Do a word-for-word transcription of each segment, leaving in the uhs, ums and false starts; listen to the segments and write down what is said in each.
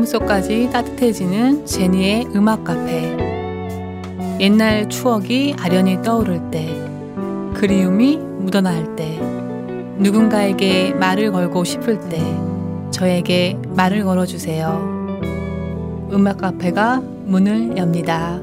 마음속까지 따뜻해지는 제니의 음악 카페. 옛날 추억이 아련히 떠오를 때, 그리움이 묻어나올 때, 누군가에게 말을 걸고 싶을 때 저에게 말을 걸어주세요. 음악 카페가 문을 엽니다.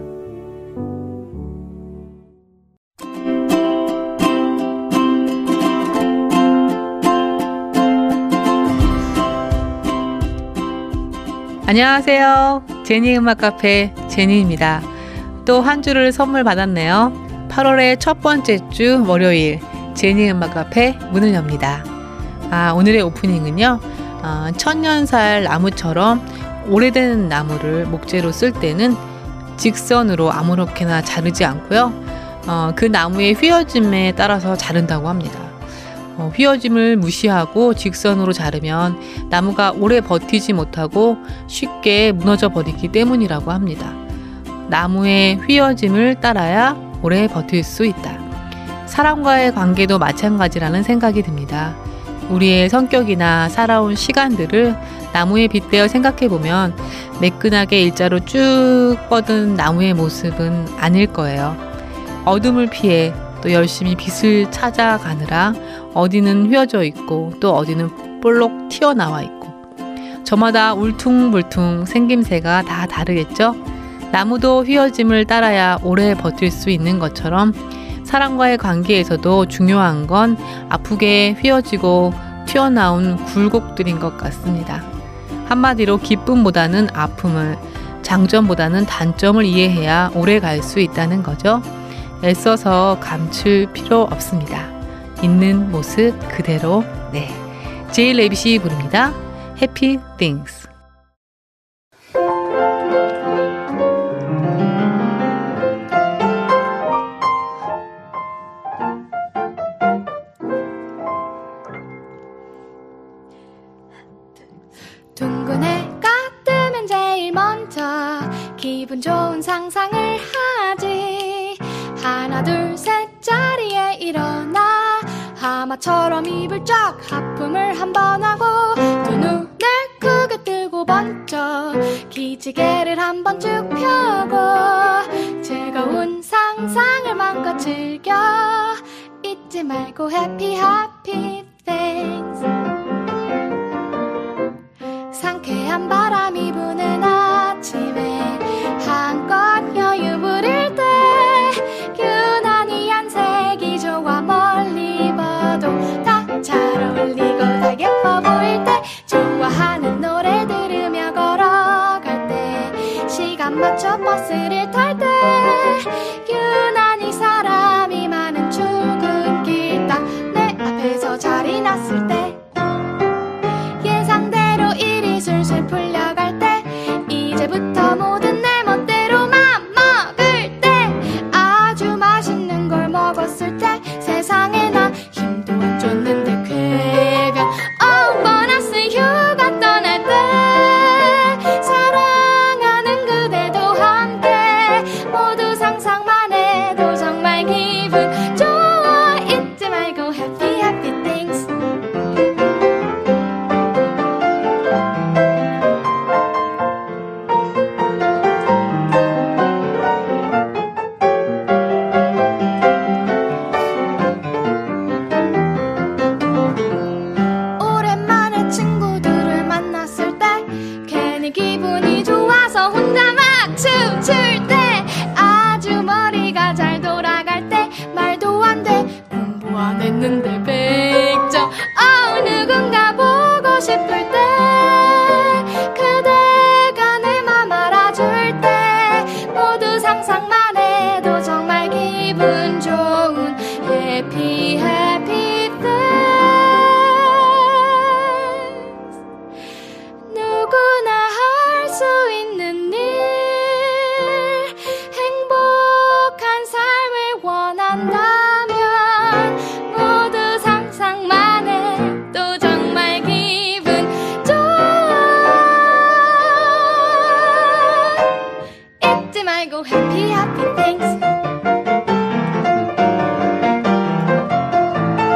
안녕하세요. 제니 음악 카페 제니입니다. 또 한 주를 선물 받았네요. 팔월의 첫 번째 주 월요일 제니 음악 카페 문을 엽니다. 아, 오늘의 오프닝은요. 어, 천년살 나무처럼 오래된 나무를 목재로 쓸 때는 직선으로 아무렇게나 자르지 않고요. 어, 그 나무의 휘어짐에 따라서 자른다고 합니다. 어, 휘어짐을 무시하고 직선으로 자르면 나무가 오래 버티지 못하고 쉽게 무너져 버리기 때문이라고 합니다. 나무의 휘어짐을 따라야 오래 버틸 수 있다. 사람과의 관계도 마찬가지라는 생각이 듭니다. 우리의 성격이나 살아온 시간들을 나무에 빗대어 생각해보면 매끈하게 일자로 쭉 뻗은 나무의 모습은 아닐 거예요. 어둠을 피해 또 열심히 빛을 찾아가느라 어디는 휘어져 있고 또 어디는 볼록 튀어나와 있고 저마다 울퉁불퉁 생김새가 다 다르겠죠? 나무도 휘어짐을 따라야 오래 버틸 수 있는 것처럼 사람과의 관계에서도 중요한 건 아프게 휘어지고 튀어나온 굴곡들인 것 같습니다. 한마디로 기쁨보다는 아픔을, 장점보다는 단점을 이해해야 오래 갈 수 있다는 거죠. 애써서 감출 필요 없습니다. 있는 모습 그대로. 네, 제이 레빗이 부릅니다. Happy Things. 둥근 해가 뜨면 제일 먼저 기분 좋은 상상을 하지. 하나 둘 셋 자리에 일어나 하마처럼 입을 쫙 하품을 한번 하고 두 눈을 크게 뜨고 번쩍 기지개를 한번 쭉 펴고 즐거운 상상을 마음껏 즐겨. 잊지 말고 happy happy things. 상쾌한 바람이 부는 아침에 한껏 여유 부릴 때 유난히 안색이 좋아 멀리 봐도 다 잘 어울리고 다 예뻐 보일 때 좋아하는 노래 들으며 걸어갈 때 시간 맞춰 버스를 탈 때 유난히 사람이 많은 출근길 딱 내 앞에서 자리 났을 때 예상대로 일이 술술 풀려갈 때 이제부터 모든 내 멋대로 맘 먹을 때 아주 맛있는 걸 먹었을 때 세상에 나 힘도 안 줬는데 쾌변 oh 보너스 휴가 떠날 때 사랑하는 그대도 함께 모두 상상만 해도 정말 기분 좋아. 잊지 말고 happy happy things. 오랜만에 친구들을 만났을 때 괜히 기분이 좋아서 혼자 막 춤출 때 아주 머리가 잘 돌아갈 때 말도 안 돼 공부 안 했는데 백 점 어 누군가 보고 싶을 때 그대가 내 맘 알아줄 때 모두 상상만 해도 정말 기분 좋은 happy happy things. 누구나 할 수 있는 일 행복한 삶을 원한다면 모두 상상만 해도 정말 기분 좋아. 잊지 말고 happy happy things.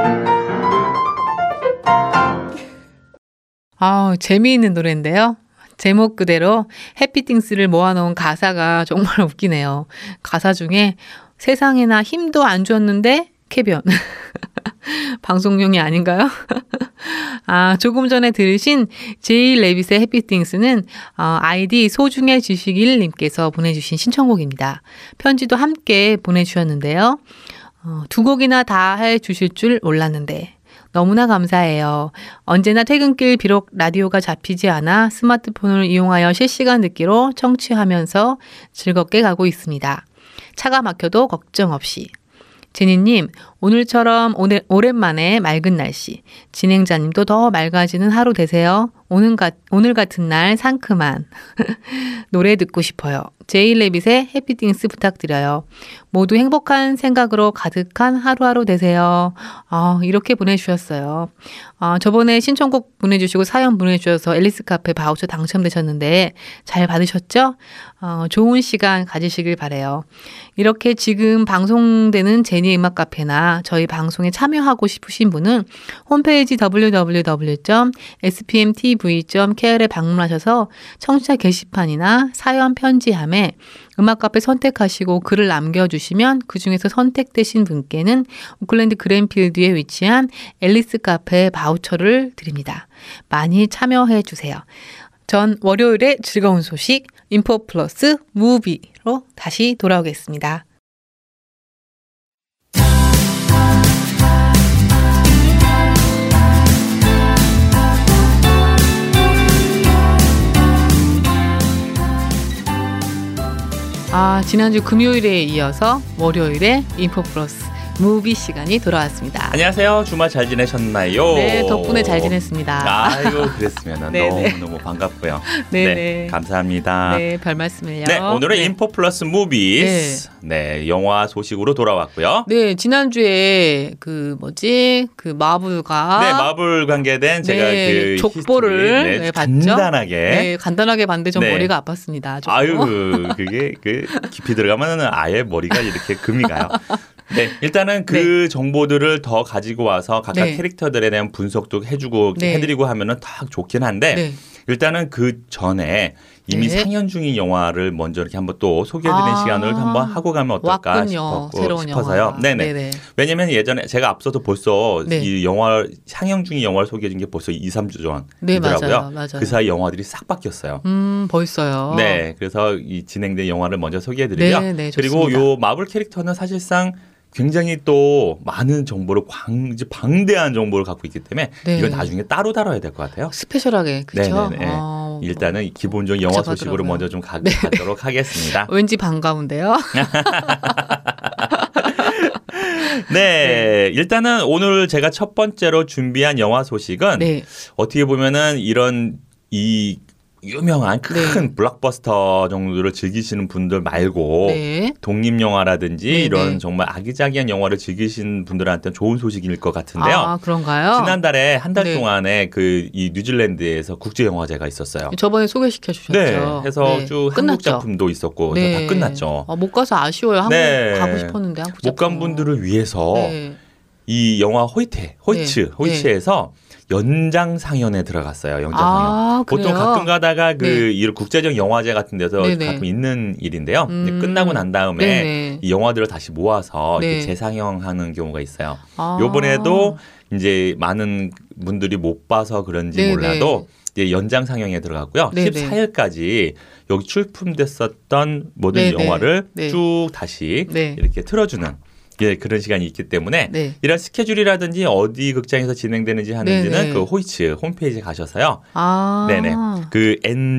아, 재미있는 노래인데요. 제목 그대로 해피띵스를 모아놓은 가사가 정말 웃기네요. 가사 중에 세상에나 힘도 안 줬는데 쾌변. 방송용이 아닌가요? 아, 조금 전에 들으신 제이 레빗의 해피띵스는 어, 아이디 소중해 주시길 님께서 보내주신 신청곡입니다. 편지도 함께 보내주셨는데요. 어, 두 곡이나 다 해주실 줄 몰랐는데 너무나 감사해요. 언제나 퇴근길 비록 라디오가 잡히지 않아 스마트폰을 이용하여 실시간 듣기로 청취하면서 즐겁게 가고 있습니다. 차가 막혀도 걱정 없이. 제니님, 오늘처럼 오늘, 오랜만에 맑은 날씨, 진행자님도 더 맑아지는 하루 되세요. 오늘, 가, 오늘 같은 날 상큼한 노래 듣고 싶어요. 제이레빗의 해피띵스 부탁드려요. 모두 행복한 생각으로 가득한 하루하루 되세요. 아, 이렇게 보내주셨어요. 아, 저번에 신청곡 보내주시고 사연 보내주셔서 앨리스 카페 바우처 당첨되셨는데 잘 받으셨죠? 어, 좋은 시간 가지시길 바래요. 이렇게 지금 방송되는 제니 음악 카페나 저희 방송에 참여하고 싶으신 분은 홈페이지 더블유 더블유 더블유 점 에스피엠티브이 점 케이알에 방문하셔서 청취자 게시판이나 사연 편지함에 음악 카페 선택하시고 글을 남겨주시면 그중에서 선택되신 분께는 오클랜드 그랜필드에 위치한 앨리스 카페 바우처를 드립니다. 많이 참여해 주세요. 전 월요일에 즐거운 소식 인포 플러스 무비로 다시 돌아오겠습니다. 아, 지난주 금요일에 이어서 월요일에 인포 플러스 무비 시간이 돌아왔습니다. 안녕하세요. 주말 잘 지내셨나요? 네, 덕분에 잘 지냈습니다. 아이고, 그랬으면 너무너무 반갑고요. 네네. 네, 감사합니다. 네, 별 말씀을요. 네, 오늘은 네. 인포 플러스 무비스 네. 네, 영화 소식으로 돌아왔고요. 네, 지난주에 그 뭐지? 그 마블과 네, 마블 관계된 제가 네, 그 족보를 네, 네, 봤죠. 간단하게. 네, 간단하게 봤는데 좀 네. 머리가 아팠습니다. 족보. 아유, 그게 그 깊이 들어가면은 아예 머리가 이렇게 금이 가요. 네, 일단은 그 네. 정보들을 더 가지고 와서 각각 네. 캐릭터들에 대한 분석도 해주고 네. 해드리고 하면은 딱 좋긴 한데 네. 일단은 그 전에 이미 네. 상연 중인 영화를 먼저 이렇게 한번 또 소개해드리는 아, 시간을 한번 하고 가면 어떨까 왔군요. 싶었고, 새로운 싶어서요. 영화가. 네네. 네네. 왜냐면 예전에 제가 앞서도 벌써 네. 이 영화 상영 중인 영화를 소개해준 게 벌써 이, 삼 주 네, 전이더라고요. 맞아요. 맞아요. 그 사이 영화들이 싹 바뀌었어요. 음, 벌써요. 네, 그래서 이 진행된 영화를 먼저 소개해드리고요. 네, 네, 그리고 좋습니다. 요 마블 캐릭터는 사실상 굉장히 또 많은 정보를 광, 방대한 정보를 갖고 있기 때문에 네. 이건 나중에 따로 다뤄야 될 것 같아요. 스페셜하게 그렇죠. 네네네. 어, 일단은 기본적인 영화 복잡하더라고요. 소식으로 먼저 좀 가, 네. 가도록 하겠습니다. 왠지 반가운데요. 네, 네, 일단은 오늘 제가 첫 번째로 준비한 영화 소식은 네. 어떻게 보면은 이런 이 유명한 큰 네. 블록버스터 정도를 즐기시는 분들 말고 네. 독립영화라든지 네, 이런 네. 정말 아기자기한 영화를 즐기시는 분들한테는 좋은 소식일 것 같은데요. 아, 그런가요? 지난달에 한 달 네. 동안에 그 이 뉴질랜드에서 국제영화제가 있었어요. 저번에 소개시켜 주셨죠. 네, 해서 네. 쭉 한국 끝났죠. 작품도 있었고 네. 다 끝났죠. 아, 못 가서 아쉬워요. 한국 네. 가고 싶었는데 한국 못 간 작품. 분들을 위해서 네. 이 영화 호이트, 호이츠, 네. 호이츠에서 연장 상연에 들어갔어요. 연장 상연. 아, 보통 그래요? 가끔 가다가 그 네. 이 국제적 영화제 같은 데서 네네. 가끔 있는 일인데요. 이제 음. 끝나고 난 다음에 네네. 이 영화들을 다시 모아서 네. 이렇게 재상영하는 경우가 있어요. 아. 요번에도 이제 많은 분들이 못 봐서 그런지 네네. 몰라도 이제 연장 상영에 들어갔고요. 네네. 십사 일까지 여기 출품됐었던 모든 네네. 영화를 네. 쭉 다시 네. 이렇게 틀어주는 예, 그런 시간이 있기 때문에 네. 이런 스케줄이라든지 어디 극장에서 진행되는지 하는지는 네네. 그 호이츠 홈페이지에 가셔서요. 아. 네네. 그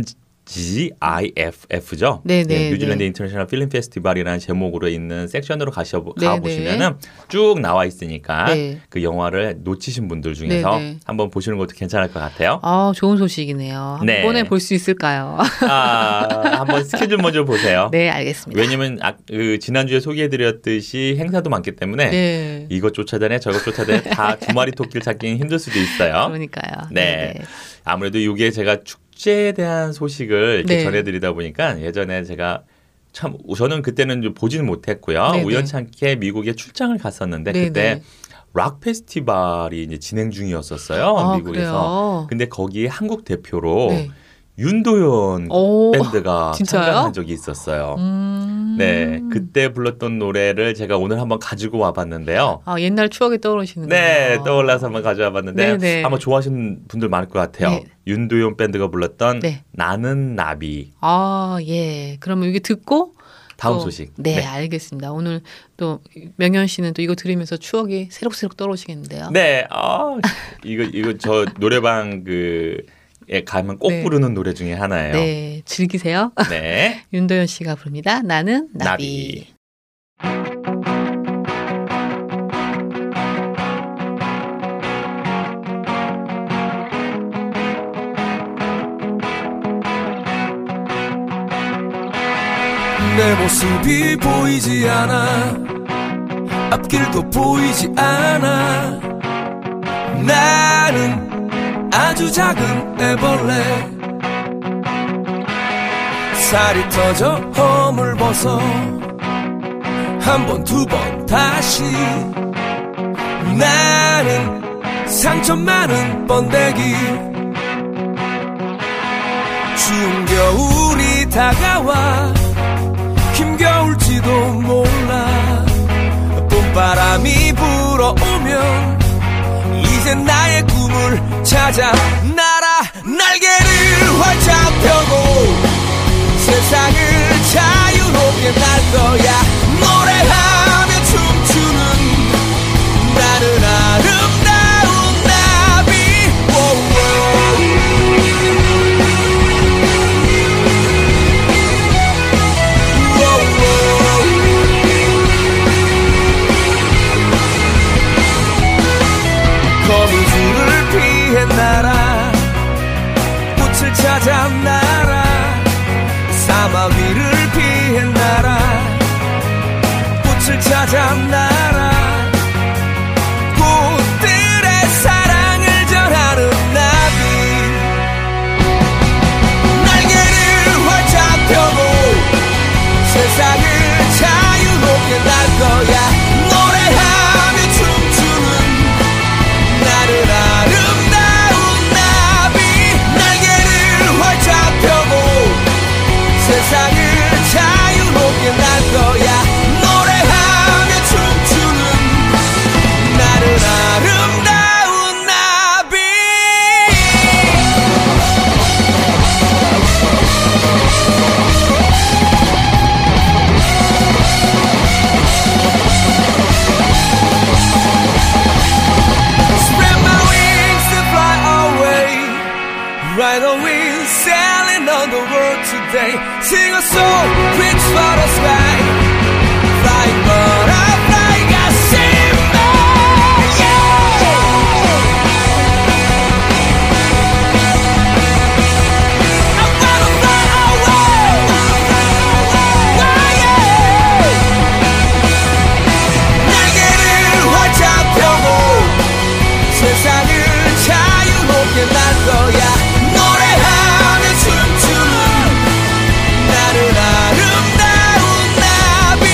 엔지아이에프에프죠. 네네. 예, 뉴질랜드 네. 인터내셔널 필름 페스티벌이라는 제목으로 있는 섹션으로 가셔 네네. 가 보시면은 쭉 나와 있으니까 네. 그 영화를 놓치신 분들 중에서 네네. 한번 보시는 것도 괜찮을 것 같아요. 아, 좋은 소식이네요. 네. 이번에 볼 수 있을까요? 아, 한번 스케줄 먼저 보세요. 네, 알겠습니다. 왜냐면 아, 그 지난주에 소개해드렸듯이 행사도 많기 때문에 네. 이것 쫓아다녀 저것 다다 두 마리 토끼를 찾기는 힘들 수도 있어요. 그러니까요. 네. 네네. 아무래도 이게 제가 축제에 대한 소식을 이렇게 네. 전해드리다 보니까 예전에 제가 참 저는 그때는 좀 보지는 못했고요. 네네. 우연찮게 미국에 출장을 갔었는데 네네. 그때 락 페스티벌이 이제 진행 중이었었어요. 아, 미국에서. 그래요? 근데 거기에 한국 대표로 네. 윤도현 오, 밴드가 진짜요? 참가한 적이 있었어요. 음. 네, 그때 불렀던 노래를 제가 오늘 한번 가지고 와봤는데요. 아, 옛날 추억이 떠오르시는군요. 네, 떠올라서 한번 가져와봤는데 네네. 아마 좋아하시는 분들 많을 것 같아요. 네. 윤도현 밴드가 불렀던 네. 나는 나비. 아, 예. 그러면 이게 듣고 다음 또, 소식. 네, 네. 알겠습니다. 오늘 또 명현 씨는 또 이거 들으면서 추억이 새록새록 떠오르시겠는데요. 네, 아, 이거 이거 저 노래방 그에 가면 꼭 네. 부르는 노래 중에 하나예요. 네, 즐기세요. 네. 윤도현 씨가 부릅니다. 나는 나비. 나비. 내 모습이 보이지 않아 앞길도 보이지 않아 나는 아주 작은 애벌레 살이 터져 허물 벗어 한 번 두 번 다시 나는 상처 많은 번데기 추운 겨울이 다가와 힘겨울지도 몰라 봄바람이 불어오면 이제 나의 꿈을 찾아 날아 날개를 활짝 펴고 세상을 자유롭게 날 거야 노래하며 춤추는 나는 아름다운 나비 거미줄을 피해 날아 꽃을 찾아 날아 사막 위를 피해 날아 꽃을 찾아 날아 꽃들의 사랑을 전하는 나비 날개를 활짝 펴고 세상을 자유롭게 날 거야 노래하며 춤추는 나는 아름다운 나비 날개를 활짝 펴고 세상을 자유롭게 날 거야 노래하며 춤추는 나는 아름다운 나비 Spread my wings and fly away Right on wind sailing on the world today Sing a song, reach for the sky Flying butterfly, got Simba Yeah I wanna fly away Oh yeah 날개를 활짝 펴고 세상을 자유롭게 날 거야 노래하며 춤추는 나는 아름다운 나비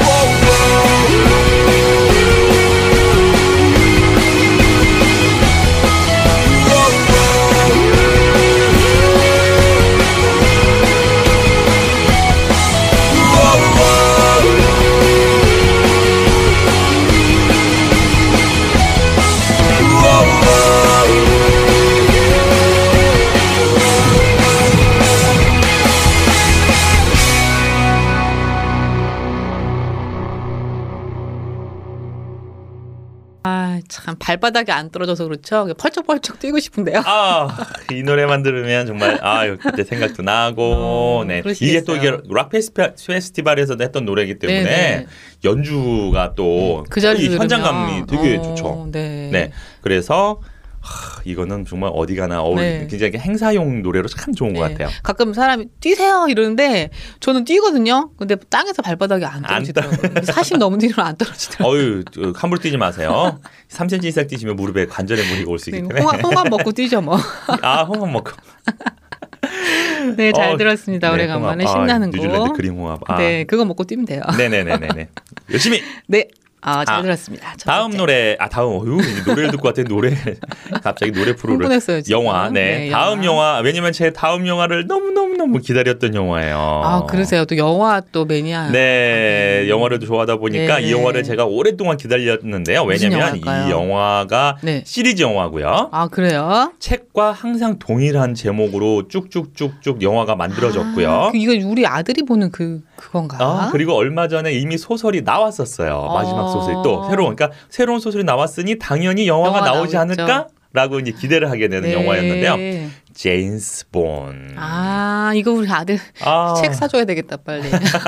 아, 참 발바닥이 안 떨어져서 그렇죠. 펄쩍펄쩍 뛰고 싶은데요. 아, 이 노래만 들으면 정말 아, 그때 생각도 나고. 어, 네. 그러시겠어요. 이게 또 이게 락 페스티벌, 페스티벌에서 했던 노래이기 때문에 네네. 연주가 또 그 자리에서 이 현장감이 들으면, 되게 어, 좋죠. 네. 네. 그래서 하, 이거는 정말 어디 가나 어울 네. 굉장히 행사용 노래로 참 좋은 것 네. 같아요. 가끔 사람이 뛰세요 이러는데 저는 뛰거든요. 근데 땅에서 발바닥이 안 안 떨어지더라고요. 사십 넘은 뒤로는 안 떨어지더라고요. 어유 함부로 뛰지 마세요. 삼 센티미터 이상 뛰시면 무릎에 관절에 무리가 올 수 있기 네, 때문에. 홍합, 홍합 먹고 뛰죠 뭐. 아, 홍합 먹고. 네, 잘 어, 들었습니다. 네, 오래간만에 홍합. 신나는 아, 거. 뉴질랜드 그린 홍합. 아. 네, 그거 먹고 뛰면 돼요. 네네네네네. 열심히. 네, 아, 잘 아, 들었습니다. 첫 다음 번째. 노래, 아 다음 어휴, 노래를 듣고 왔더니 노래 갑자기 노래 프로를 흥분했어요, 지금. 영화, 네, 네, 다음 영화. 영화. 왜냐면 제 다음 영화를 너무 너무 너무 기다렸던 영화예요. 아, 그러세요. 또 영화 또 매니아. 네, 영화를 좋아하다 보니까 네, 이 영화를 네. 제가 오랫동안 기다렸는데요. 무슨 왜냐면 이 영화일까요? 영화가 네. 시리즈 영화고요. 아, 그래요? 책과 항상 동일한 제목으로 쭉쭉쭉쭉 영화가 만들어졌고요. 아, 그 이거 우리 아들이 보는 그 그건가? 아, 그리고 얼마 전에 이미 소설이 나왔었어요. 마지막 어. 소설이 또 새로운, 그러니까 새로운 소설이 나왔으니 당연히 영화가 영화 나오지 나오겠죠. 않을까라고 이제 기대를 하게 되는 네. 영화였는데요. 제임스 본. 아, 이거 우리 아들 아. 책 사줘야 되겠다 빨리.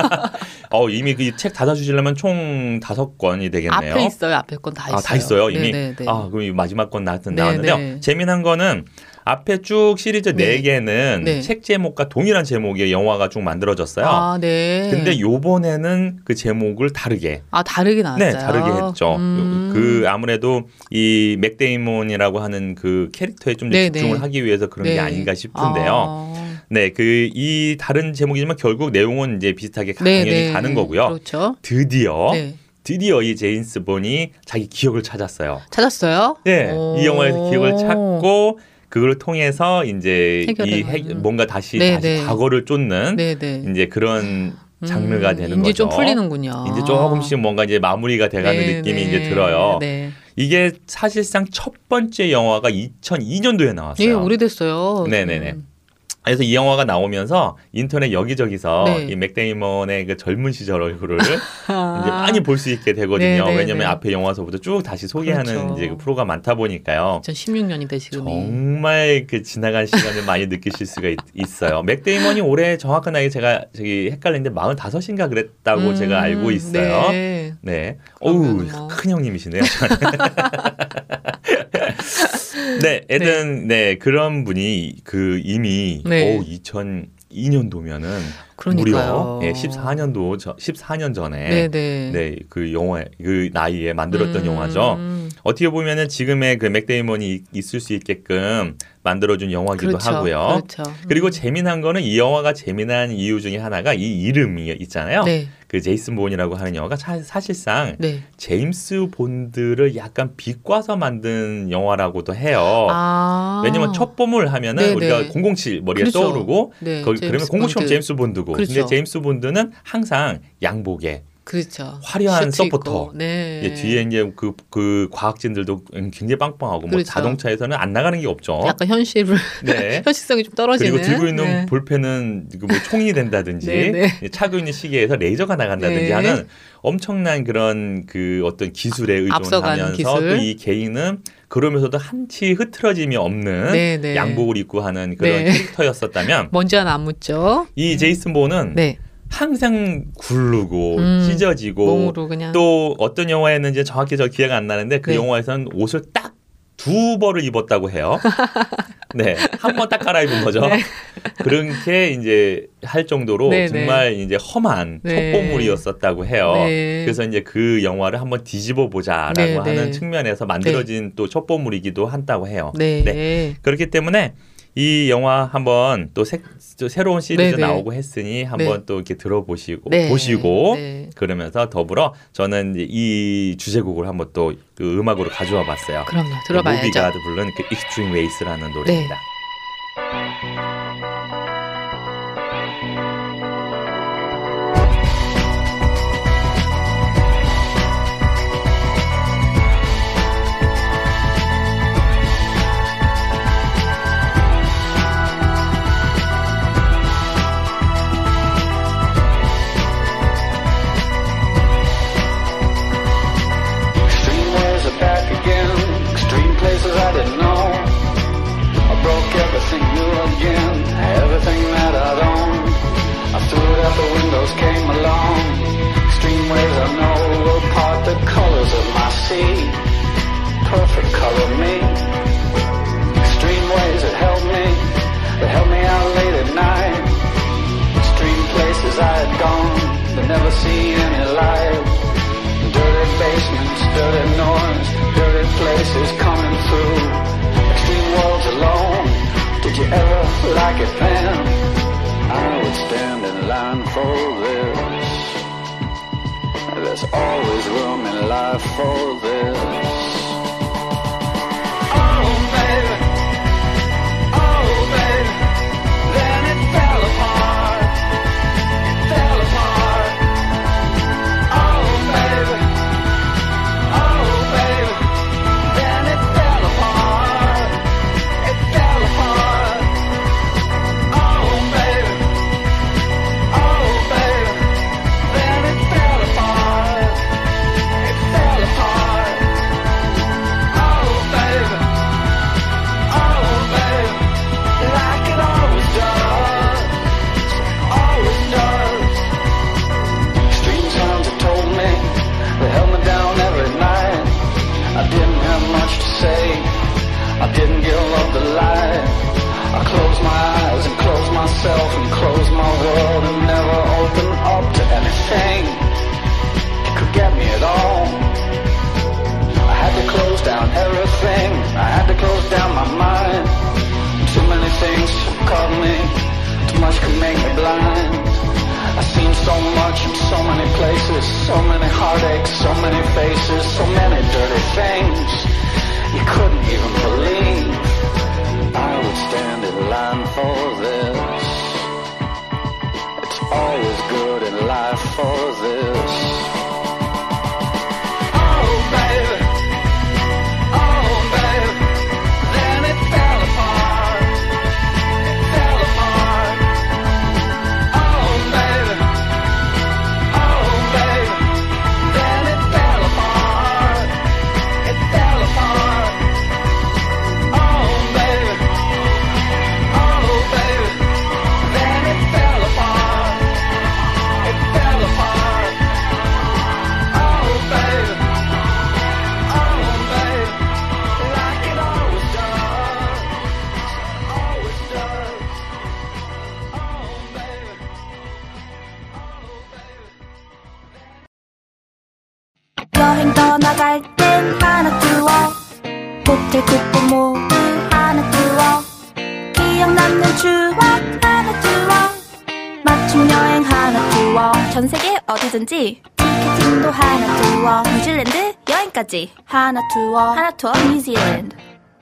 어, 이미 그 책 다 사주시려면 총 다섯 권이 되겠네요. 앞에 있어요. 앞에 건 다 있어요. 아, 다 있어요 이미. 네, 네, 네. 아, 그럼 이 마지막 건 나, 네, 나왔는데요. 네. 재미난 거는 앞에 쭉 시리즈 네, 네. 개는 네. 책 제목과 동일한 제목의 영화가 쭉 만들어졌어요. 아, 네. 근데 요번에는 그 제목을 다르게 아, 다르게 나왔어요. 네, 다르게 했죠. 음. 그 아무래도 이 맥데이먼이라고 하는 그 캐릭터에 좀 네, 집중을 네. 하기 위해서 그런 네. 게 아닌가 싶은데요. 아. 네, 그 이 다른 제목이지만 결국 내용은 이제 비슷하게 네, 당연히 네. 가는 거고요. 그렇죠. 드디어 네. 드디어 이 제임스 본이 자기 기억을 찾았어요. 찾았어요? 네, 오. 이 영화에서 기억을 찾고 그걸 통해서 이제 해결해 이 해, 가는. 뭔가 다시 네, 다시 네. 과거를 쫓는 네, 네. 이제 그런 장르가 음, 되는 이제 거죠. 좀 풀리는군요. 이제 조금씩 뭔가 이제 마무리가 돼가는 네, 느낌이 네. 이제 들어요. 네. 이게 사실상 첫 번째 영화가 이천이 년도에 나왔어요. 예, 오래됐어요. 네네네. 음. 그래서 이 영화가 나오면서 인터넷 여기저기서 네. 이 맥데이먼의 그 젊은 시절 얼굴을 이제 많이 볼 수 있게 되거든요. 네, 네, 왜냐면 네. 앞에 영화서부터 쭉 다시 소개하는 그렇죠. 이제 그 프로가 많다 보니까요. 이천십육 년인데 지금이. 정말 그 지나간 시간을 많이 느끼실 수가 있, 있어요. 맥데이먼이 올해 정확한 나이 제가 저기 헷갈리는데 마흔다섯인가 그랬다고 음, 제가 알고 있어요. 네. 네. 어우, 그러면 뭐. 큰 형님이시네요. 네, 애든 네. 그런 분이 그 이미 네. 오, 이천이 년도면은 그러니까요. 무려 예, 십사 년도 저, 십사 년 전에 네네. 네, 그 영화 그 나이에 만들었던 음, 영화죠. 음. 어떻게 보면은 지금의 그 맥데이먼이 있을 수 있게끔 만들어준 영화기도 그렇죠. 하고요. 그렇죠. 그리고 음. 재미난 거는 이 영화가 재미난 이유 중에 하나가 이 이름이 있잖아요. 네. 그 제이슨 본이라고 하는 영화가 사, 사실상 네. 제임스 본드를 약간 비꼬아서 만든 영화라고도 해요. 아. 왜냐면 첩보물 하면은 네네. 우리가 공공칠 머리에 그렇죠. 떠오르고 네, 거기 그러면 제임스 공공칠 본드. 제임스 본드고 그렇죠. 근데 제임스 본드는 항상 양복에 그렇죠. 화려한 슈트 서포터. 입고. 네. 예, 뒤에 이제 그, 그 과학진들도 굉장히 빵빵하고 뭐 그렇죠. 자동차에서는 안 나가는 게 없죠. 약간 현실을 네. 현실성이 좀 떨어지는. 그리고 들고 있는 네. 볼펜은 그 뭐 총이 된다든지 네, 네. 차고 있는 시계에서 레이저가 나간다든지 네. 하는 엄청난 그런 그 어떤 기술에 앞서가는 의존하면서 기술. 또 이 개인은 그러면서도 한치 흐트러짐이 없는 네, 네. 양복을 입고 하는 그런 네. 캐릭터였었다면 먼지 하나 안 묻죠. 이 제이슨 본은 네. 항상 굴르고 음, 찢어지고 몸으로 그냥. 또 어떤 영화였는지 정확히 저 기억 안 나는데 그 네. 영화에서는 옷을 딱 두 벌을 입었다고 해요. 네, 한 번 딱 갈아입은 거죠. 네. 그렇게 이제 할 정도로 네, 정말 이제 험한 네. 첩보물이었었다고 해요. 네. 그래서 이제 그 영화를 한번 뒤집어 보자라고 네, 하는 네. 측면에서 만들어진 또 첩보물이기도 한다고 해요. 네. 네. 그렇기 때문에 이 영화 한번 또, 새, 또 새로운 시리즈 네, 네. 나오고 했으니 한번 네. 또 이렇게 들어보시고 네. 보시고 네. 그러면서 더불어 저는 이제 이 주제곡을 한번 또 그 음악으로 가져와 봤어요. 그럼요. 들어봐야죠. 무비가드 부른 그 Extreme Race라는 노래입니다. Extreme ways are back again. Extreme places I didn't know. I broke everything new again. Everything that I'd owned. I threw it out the windows, came along. Extreme ways I know will part the colors of my sea. Perfect color me. Extreme ways that help me. That help me out late at night. Extreme places I had gone. But never seen any light. Dirty basements, dirty noise, dirty places coming through. Extreme worlds alone. Did you ever like it then? I would stand in line for this. There's always room in life for this. Oh, baby. Oh, baby. Then it fell apart. It fell apart. Oh, baby. Oh, baby. Then it fell apart. It fell apart. Oh, baby. Oh, baby. Then it fell apart. It fell apart. Oh, baby. Oh, baby. Like it always does. Always does. Strange sounds have told me. They held me down every night. I didn't have much to say. I didn't give up the light. I closed my eyes and closed myself and closed my world and never opened up to anything that could get me at all. I had to close down everything. I had to close down my mind. Too many things caught me. Too much could make me blind. I've seen so much in so many places. So many heartaches, so many faces, so many dirty things you couldn't even believe. I would stand in line for this. It's always good in life for this. Oh, baby. Oh, baby. Then it fell apart. It fell apart. Oh, baby. Oh, baby. Then it fell apart. It fell apart. Oh, baby. Oh, baby. Then it fell apart. It fell apart. Oh, baby. Oh, baby. Like it always does. Always does. Oh, baby. 여행 떠나갈 땐 하나 두어 호텔 쿠폰 모두 하나 두어 기억 남는 추억 하나 두어 맞춤 여행 하나 두어 전 세계 어디든지 티켓팅도 하나 두어 뉴질랜드 여행까지 하나 투어 하나 투어 뉴질랜드.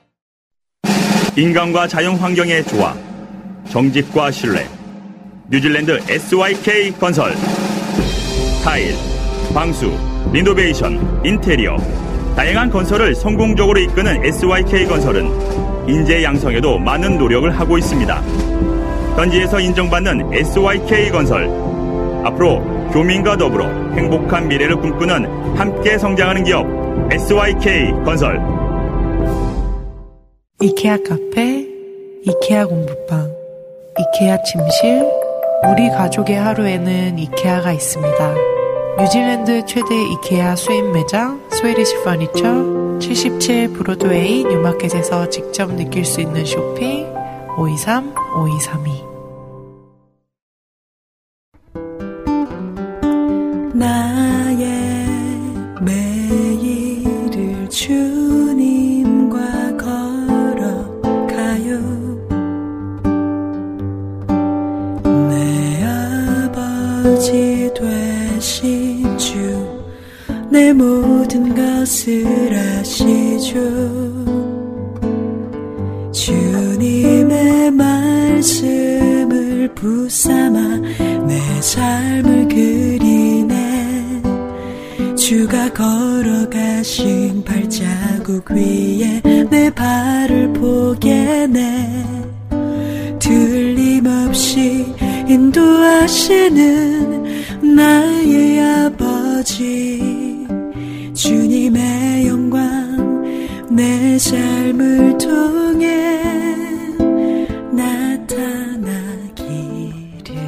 인간과 자연 환경의 조화, 정직과 신뢰. 뉴질랜드 에스와이케이 건설. 타일, 방수, 리노베이션, 인테리어. 다양한 건설을 성공적으로 이끄는 에스와이케이 건설은 인재 양성에도 많은 노력을 하고 있습니다. 현지에서 인정받는 에스와이케이 건설. 앞으로 교민과 더불어 행복한 미래를 꿈꾸는 함께 성장하는 기업 에스와이케이 건설. 이케아 카페, 이케아 공부방, 이케아 침실. 우리 가족의 하루에는 이케아가 있습니다. 뉴질랜드 최대 이케아 수입 매장 스웨디시 퍼니처 칠십칠 브로드웨이 뉴마켓에서 직접 느낄 수 있는 쇼핑 오이삼 오이삼이. 나의 매일을 주님과 걸어가요. 내 아버지 되신 주 내 모든 것을 아시죠. 주님의 말씀을 붙삼아 내 삶을 그리네. 주가 걸어가신 발자국 위에 내 발을 포개네. 틀림없이 인도하시는 나의 아버지. 주님의 영광 내 삶을 통해 나타나기를.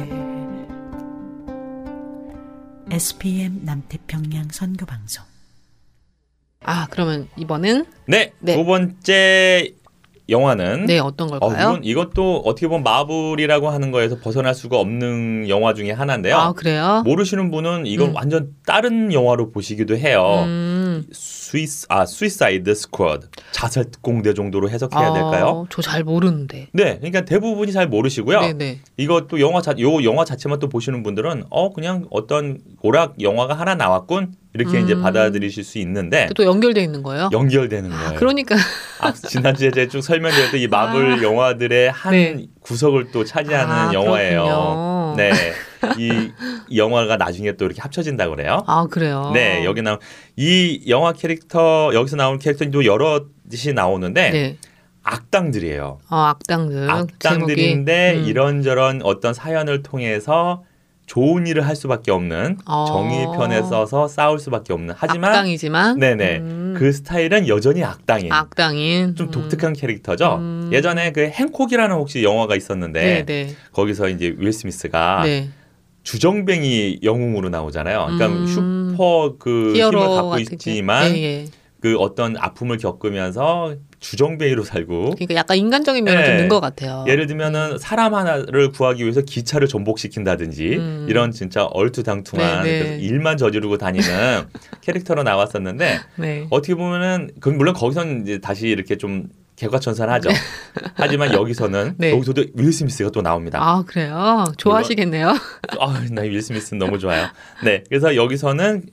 에스피엠 남태평양 선교방송. 아, 그러면 이번은 네, 네. 두 번째 영화는 네, 어떤 걸까요? 어, 이건, 이것도 어떻게 보면 마블이라고 하는 거에서 벗어날 수가 없는 영화 중에 하나인데요. 아, 그래요? 모르시는 분은 이건 음. 완전 다른 영화로 보시기도 해요. 음. 스위스 아 스위사이드 스쿼드, 자살공대 정도로 해석해야 아, 될까요? 저 잘 모르는데. 네, 그러니까 대부분이 잘 모르시고요. 네네. 이것도 영화 자, 요 영화 자체만 또 보시는 분들은 어 그냥 어떤 오락 영화가 하나 나왔군 이렇게 음. 이제 받아들이실 수 있는데 또 연결돼 있는 거예요? 연결되는 거예요. 아, 그러니까 아, 지난주에 제가 쭉 설명드렸던 이 마블 아. 영화들의 한 네. 구석을 또 차지하는 아, 영화예요. 그렇군요. 네, 이, 이 영화가 나중에 또 이렇게 합쳐진다 그래요. 아 그래요? 네, 여기 나온 이 영화 캐릭터 여기서 나오는 캐릭터도 여럿이 나오는데 네. 악당들이에요. 아, 악당들. 악당들인데 제목이. 음. 이런저런 어떤 사연을 통해서 좋은 일을 할 수밖에 없는 어. 정의 편에 서서 싸울 수밖에 없는 하지만 악당이지만 네네 음. 그 스타일은 여전히 악당인 악당인 좀 음. 독특한 캐릭터죠. 음. 예전에 그 행콕이라는 혹시 영화가 있었는데 네네. 거기서 이제 윌 스미스가 네. 주정뱅이 영웅으로 나오잖아요. 그러니까 음. 슈퍼 그 히어로 힘을 갖고 같은 있지만 게. 예, 예. 그 어떤 아픔을 겪으면서 주정뱅이로 살고 그러니까 약간 인간적인 면이 네. 좀 는 것 같아요. 예를 들면은 사람 하나를 구하기 위해서 기차를 전복시킨다든지 음. 이런 진짜 얼투당투한 네, 네. 그래서 일만 저지르고 다니는 캐릭터로 나왔었는데 네. 어떻게 보면은 그 물론 거기서는 이제 다시 이렇게 좀 개과천선하죠. 하지만 여기서는 네. 여기서도 윌 스미스가 또 나옵니다. 아 그래요? 좋아하시겠네요. 아, 나 윌 스미스는 너무 좋아요. 네, 그래서 여기서는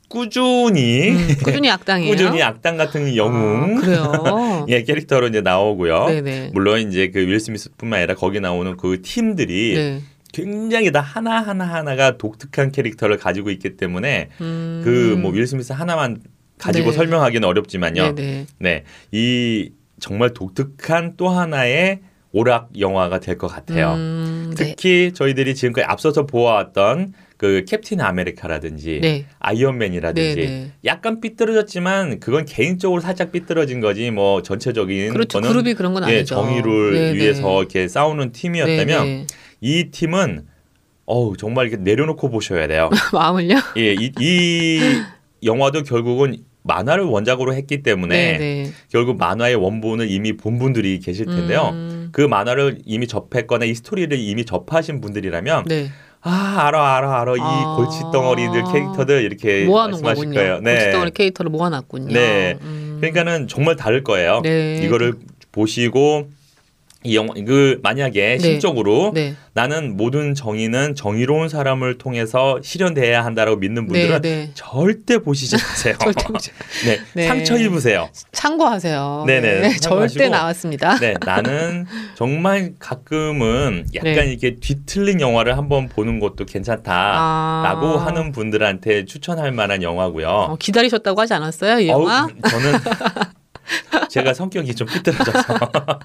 꾸준히 음, 꾸준히 악당이에요. 꾸준히 악당 같은 영웅 아, 그래요. 예 캐릭터로 이제 나오고요. 네네. 물론 이제 그 윌 스미스뿐만 아니라 거기 나오는 그 팀들이 네. 굉장히 다 하나 하나 하나가 독특한 캐릭터를 가지고 있기 때문에 음. 그 뭐 윌 스미스 하나만 가지고 네. 설명하기는 어렵지만요. 네네. 네, 이 정말 독특한 또 하나의 오락 영화가 될 것 같아요. 음, 네. 특히 저희들이 지금까지 앞서서 보아왔던 그 캡틴 아메리카라든지 네. 아이언맨이라든지 네, 네. 약간 삐뚤어졌지만 그건 개인적으로 살짝 삐뚤어진 거지 뭐 전체적인 그렇죠. 거는 그룹이 그런 건 예, 아니죠. 정의를 네, 위해서 네. 이렇게 싸우는 팀이었다면 네, 네. 이 팀은 어우 정말 이렇게 내려놓고 보셔야 돼요. 마음을요? 예, 이, 이 영화도 결국은 만화를 원작으로 했기 때문에 네, 네. 결국 만화의 원본을 이미 본 분들이 계실 텐데요. 음, 그 만화를 이미 접했거나 이 스토리를 이미 접하신 분들이라면 네. 아 알아 알아 알아 이 아. 골칫덩어리들 캐릭터들 이렇게 모아놓은 말씀하실 거군요. 거예요. 네. 골칫덩어리 캐릭터를 모아놨군요. 네. 음. 그러니까는 정말 다를 거예요. 네. 이거를 보시고 이 영화 그 만약에 네. 심적으로 네. 나는 모든 정의는 정의로운 사람을 통해서 실현돼야 한다라고 믿는 분들은 네, 네. 절대 보시지 마세요. 절대 보지- 네, 네. 상처 입으세요. 참고하세요. 네네, 네, 참고하시고. 절대 나왔습니다. 네, 나는 정말 가끔은 약간 네. 이렇게 뒤틀린 영화를 한번 보는 것도 괜찮다라고 아. 하는 분들한테 추천할 만한 영화고요. 어, 기다리셨다고 하지 않았어요? 이 영화? 어우, 저는 제가 성격이 좀 삐뚤어져서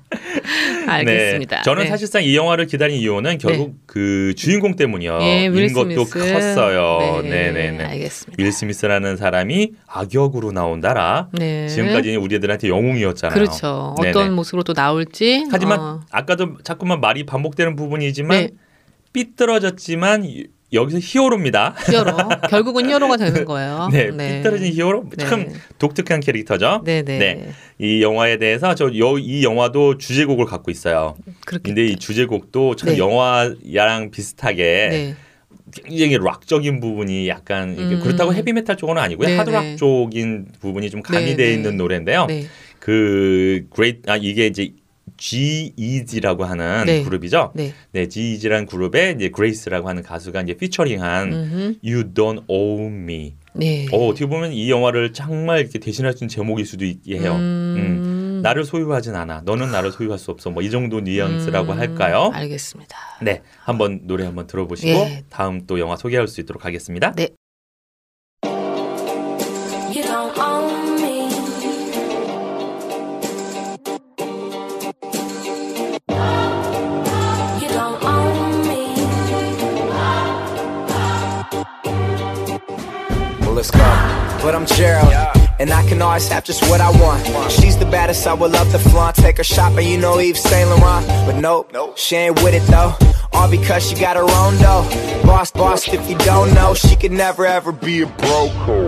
알겠습니다. 네, 저는 네. 사실상 이 영화를 기다린 이유는 결국 네. 그 주인공 때문이요. 예, 윌 인 것도 스미스. 컸어요. 네, 네, 네, 네. 알겠습니다. 윌 스미스라는 사람이 악역으로 나온다라. 네. 지금까지는 우리들한테 영웅이었잖아요. 그렇죠. 네네. 어떤 모습으로 또 나올지. 하지만 어, 아까도 자꾸만 말이 반복되는 부분이지만 네. 삐뚤어졌지만 여기서 히어로입니다. 히어로. 결국은 히어로가 되는 거예요. 네, 삐뚤어진 히어로 참 네. 독특한 캐릭터죠. 네네. 네. 이 영화에 대해서 저 이 영화도 주제곡을 갖고 있어요. 그렇게. 근데 이 주제곡도 참 네. 영화랑 비슷하게 네. 굉장히 락적인 부분이 약간 이렇게 음. 그렇다고 헤비메탈 쪽은 아니고요. 네네. 하드락 쪽인 부분이 좀 가미되어 네네. 있는 노래인데요. 네. 그 그레이트 아 이게 이제 G-Eazy라고 하는 네. 그룹이죠. 네. 네, G-Eazy라는 그룹에 이제 그레이스라고 하는 가수가 이제 피처링한 음흠. You Don't Owe Me. 네. 어, 어떻게 보면 이 영화를 정말 이렇게 대신할 수 있는 제목일 수도 있게 해요. 음. 음. 나를 소유하진 않아. 너는 나를 소유할 수 없어. 뭐 이 정도 뉘앙스라고 음. 할까요? 알겠습니다. 네, 한번 노래 한번 들어보시고 예. 다음 또 영화 소개할 수 있도록 하겠습니다. 네. You don't own me. You don't own me. Well, let's go. But I'm Gerald, and I can always have just what I want. She's the baddest, I would love to flaunt. Take her shopping, you know Yves Saint Laurent. But nope, she ain't with it though. All because she got her own dough. Boss, boss, if you don't know, she could never ever be a broke.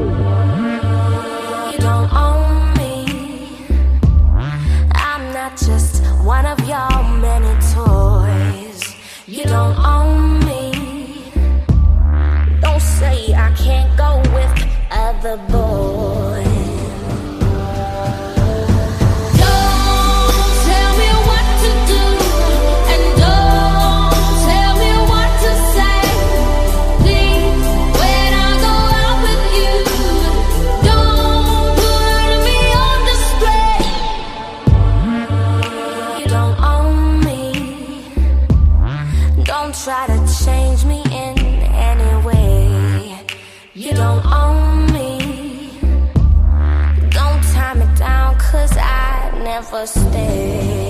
You don't own me. I'm not just one of your many toys. You don't own me. Don't say I can't go with other boys. Don't tell me what to do, and don't tell me what to say. Please, when I go out with you, You don't own me. Don't tie me down, cause I never stay.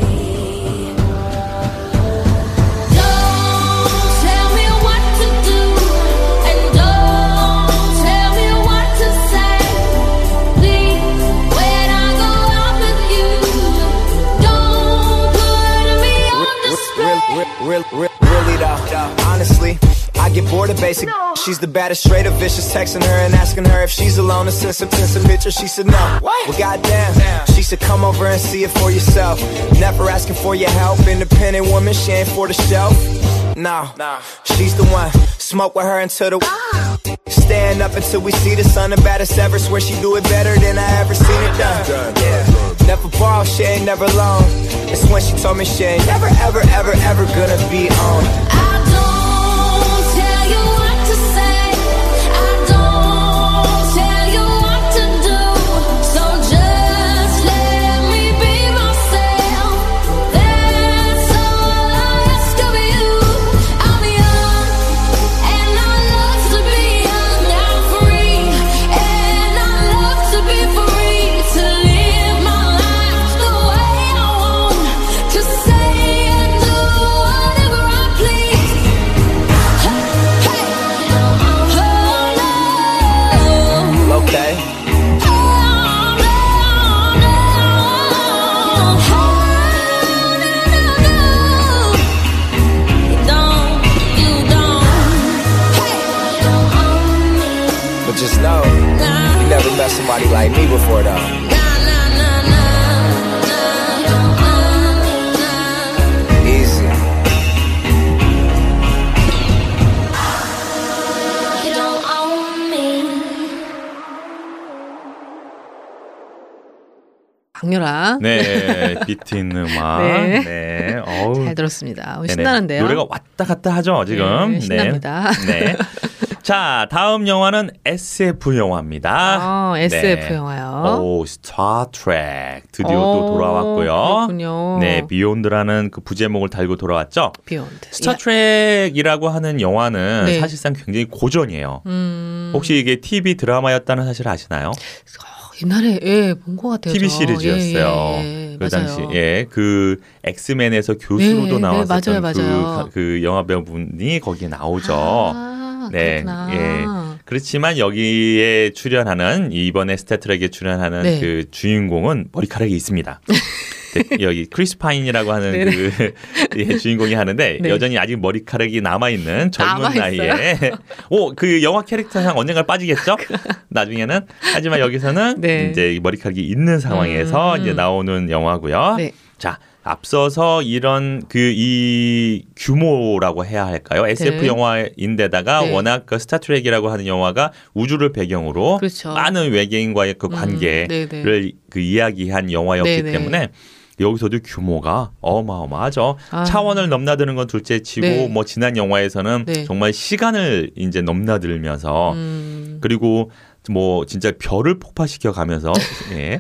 Don't tell me what to do, and don't tell me what to say. Please, when I go out with you, don't put me on display. Real, real, real, really though, honestly, I get bored of basic. No. She's the baddest, straight up vicious. Texting her and asking her if she's alone and send some, send some pictures. She said no. What? Well, goddamn. Damn. She said come over and see it for yourself. Never asking for your help. Independent woman, she ain't for the shelf. No, nah. She's the one. Smoke with her until the ah. Stand up until we see the sun. The baddest ever. Swear she do it better than I ever seen it done. Yeah. Never borrow, she ain't never alone. It's when she told me she ain't never, ever, ever, ever gonna be on. I don't tell you what to say. I don't tell you what to do. So just let me be myself. That's all I ask of you. I'm young and I love to be young. I'm free and I love to be free. To live my life the way I want. To say and do whatever I please. Hey, hey, oh no. Okay. Oh no, no. Oh no, no, no. You don't, you don't. Hey, you don't own me. But just know, you never met somebody like me before though. Nah, nah, nah, nah, nah. You don't own me, nah. Easy. You don't own me. 강렬한 네, 비트 있는 음악. 네. 네. 어우. 잘 들었습니다. 네네. 신나는데요. 노래가 왔다 갔다 하죠, 지금. 네, 신납니다. 네. 네. 자, 다음 영화는 에스에프 영화입니다. 어, 에스에프 네. 영화요. 오, 스타 트랙 드디어 오, 또 돌아왔고요. 그렇군요. 네, 비욘드라는 그 부제목을 달고 돌아왔죠. 비욘드. 스타 트랙이라고 하는 영화는 네. 사실상 굉장히 고전이에요. 음. 혹시 이게 티비 드라마였다는 사실 아시나요? 어, 옛날에 예, 본 것 같아요. 티비 저. 시리즈였어요. 예, 예, 예. 그 맞아요. 당시 예, 그 엑스맨에서 교수로도 네, 네, 나왔었던 맞아요, 맞아요. 그, 그 영화 배우분이 거기에 나오죠. 아, 네, 그렇구나. 예. 그렇지만 여기에 출연하는 이번에 스타트랙에 출연하는 네. 그 주인공은 머리카락이 있습니다. 네, 여기 크리스 파인이라고 하는 네네. 그 예, 주인공이 하는데 네. 여전히 아직 머리카락이 남아 있는 젊은 남아있어요? 나이에 오, 그 영화 캐릭터상 언젠가 빠지겠죠? 나중에는 하지만 여기서는 네. 이제 머리카락이 있는 상황에서 음. 이제 나오는 영화고요. 네. 자, 앞서서 이런 그 이 규모라고 해야 할까요? 에스에프 네. 영화인데다가 네. 워낙 그 스타트랙이라고 하는 영화가 우주를 배경으로 그렇죠. 많은 외계인과의 그 음, 관계를 네네. 그 이야기한 영화였기 네네. 때문에 여기서도 규모가 어마어마하죠. 아. 차원을 넘나드는 건 둘째치고 네. 뭐 지난 영화에서는 네. 정말 시간을 이제 넘나들면서 음. 그리고 뭐 진짜 별을 폭파시켜 가면서 예.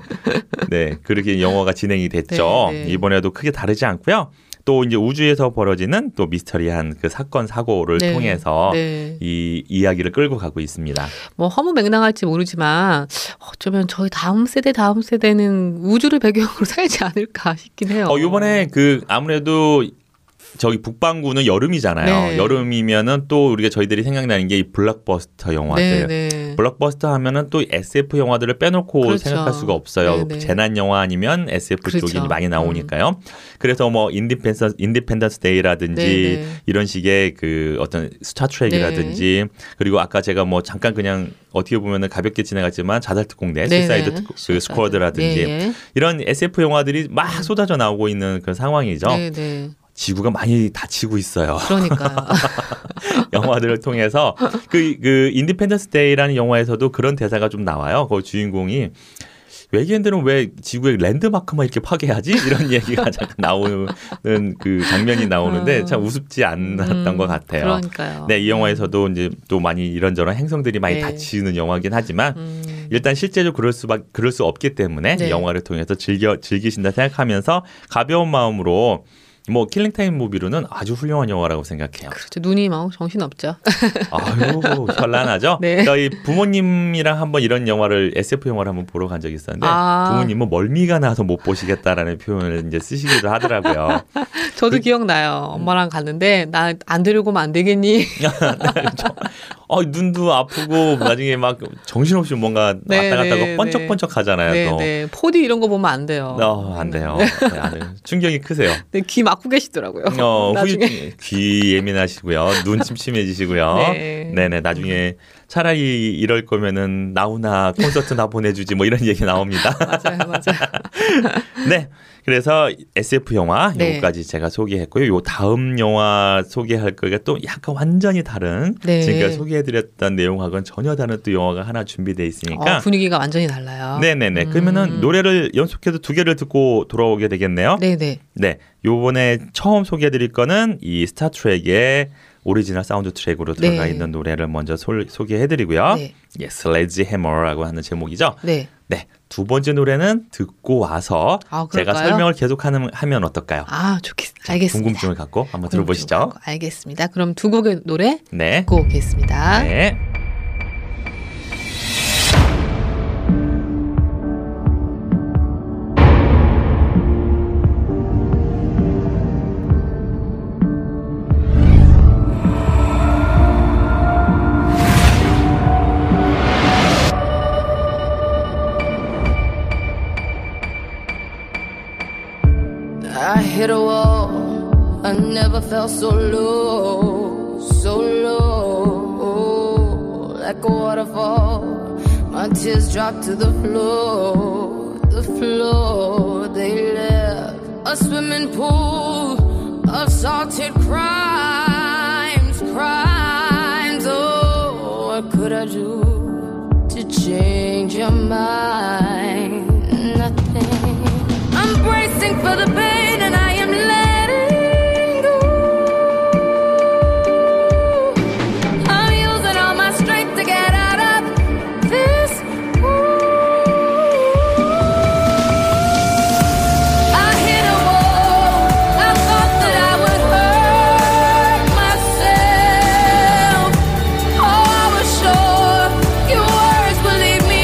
네, 그렇게 영화가 진행이 됐죠. 네, 네. 이번에도 크게 다르지 않고요. 또 이제 우주에서 벌어지는 또 미스터리한 그 사건 사고를 네. 통해서 네. 이 이야기를 끌고 가고 있습니다. 뭐 허무맹랑할지 모르지만 어쩌면 저희 다음 세대 다음 세대는 우주를 배경으로 살지 않을까 싶긴 해요. 어, 이번에 그 아무래도 저기 북반구는 여름이잖아요. 네. 여름이면은 또 우리가 저희들이 생각나는 게 이 블록버스터 영화들. 네, 네. 블록버스터 하면은 또 에스에프 영화들을 빼놓고 그렇죠. 생각할 수가 없어요. 네, 네. 재난 영화 아니면 에스에프 그렇죠. 쪽이 많이 나오니까요. 그래서 뭐 인디펜던스 인디펜던스 데이라든지 네, 네. 이런 식의 그 어떤 스타트랙이라든지 네. 그리고 아까 제가 뭐 잠깐 그냥 어떻게 보면은 가볍게 지나갔지만 자살특공대, 네, 스사이드 네. 그 스쿼드라든지 네, 네. 이런 에스에프 영화들이 막 쏟아져 나오고 있는 그런 상황이죠. 네, 네. 지구가 많이 다치고 있어요. 그러니까요. 영화들을 통해서 그, 그 인디펜던스 데이라는 영화에서도 그런 대사가 좀 나와요. 그 주인공이 외계인들은 왜 지구의 랜드마크만 이렇게 파괴하지? 이런 얘기가 잠깐 나오는 그 장면이 나오는데 참 우습지 않았던 음, 것 같아요. 그러니까요. 네, 이 영화에서도 이제 또 많이 이런저런 행성들이 많이 네. 다치는 영화긴 하지만 음. 일단 실제로 그럴 수 그럴 수 없기 때문에 네. 영화를 통해서 즐겨 즐기신다 생각하면서 가벼운 마음으로 뭐 킬링타임 무비로는 아주 훌륭한 영화라고 생각해요. 그렇죠. 눈이 막 정신 없죠. 아유 현란하죠. 네. 저희 부모님이랑 한번 이런 영화를 에스에프 영화를 한번 보러 간 적이 있었는데 아. 부모님은 멀미가 나서 못 보시겠다라는 표현을 이제 쓰시기도 하더라고요. 저도 그, 기억나요. 엄마랑 갔는데 나 안 데리고 오면 안 되겠니? 어, 눈도 아프고 나중에 막 정신없이 뭔가 네, 왔다 갔다 네, 하고 번쩍번쩍 하잖아요. 네, 또. 네. 포디 이런 거 보면 안 돼요. 어, 안 돼요. 네, 아주 충격이 크세요. 네, 귀 막고 계시더라고요. 어, 나중에. 후유, 귀 예민하시고요. 눈 침침해지시고요. 네. 네네. 나중에 차라리 이럴 거면은 나훈아 콘서트 나 보내주지 뭐 이런 얘기 나옵니다. 맞아요, 맞아요. 네. 그래서 에스에프 영화 네. 요거까지 제가 소개했고요. 요 다음 영화 소개할 거가 또 약간 완전히 다른 네. 지금까지 소개해드렸던 내용하고는 전혀 다른 또 영화가 하나 준비되어 있으니까 어, 분위기가 완전히 달라요. 네네네. 음. 그러면은 노래를 연속해서 두 개를 듣고 돌아오게 되겠네요. 네네. 네. 요번에 처음 소개해드릴 거는 이 스타트rek의 오리지널 사운드 트랙으로 들어가 네. 있는 노래를 먼저 소, 소개해드리고요. 네. 예, 슬래지해머라고 하는 제목이죠. 네. 네. 두 번째 노래는 듣고 와서 아, 제가 그럴까요? 설명을 계속하면 하면 어떨까요? 아, 좋겠습니다. 알겠습니다. 궁금증을 갖고 한번 들어보시죠. 궁금증을 갖고. 알겠습니다. 그럼 두 곡의 노래 네. 듣고 오겠습니다. 네. I hit a wall, I never felt so low, so low, like a waterfall. My tears dropped to the floor, the floor. They left a swimming pool of salted crimes, crimes. Oh, what could I do to change your mind? Nothing. I'm bracing for the pain and I am letting go. I'm using all my strength to get out of this hole. I hit a wall. I thought that I would hurt myself. Oh, I was sure your words would leave me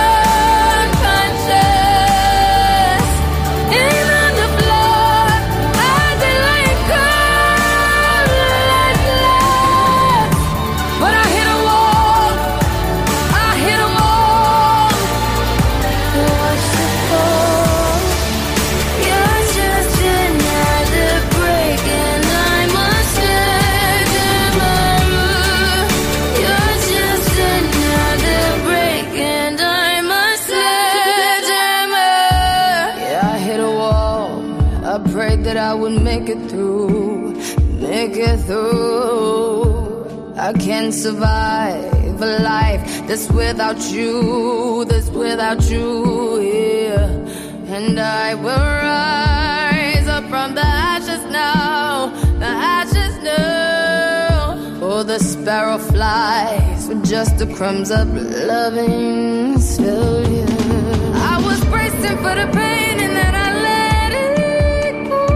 unconscious. And on the floor, as it lay cold like glass. But I hit a wall, I hit a wall. Watch the fall. You're just another break, and I must let you. You're just another break, and I must let you. Yeah, I hit a wall. I prayed that I would make it through, make it through. I can't survive a life that's without you, that's without you, yeah. And I will rise up from the ashes now, the ashes now. Oh, the sparrow flies with just the crumbs of loving still, yeah. I was bracing for the pain and then I let it go.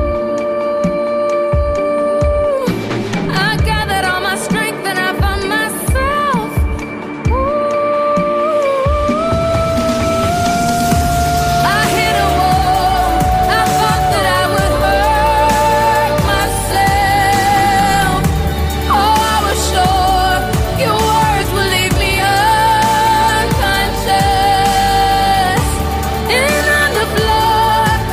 I gathered all my strength and I found myself. I hit a wall. I thought that I would hurt myself. Oh, I was sure your words would leave me unconscious. And on the floor,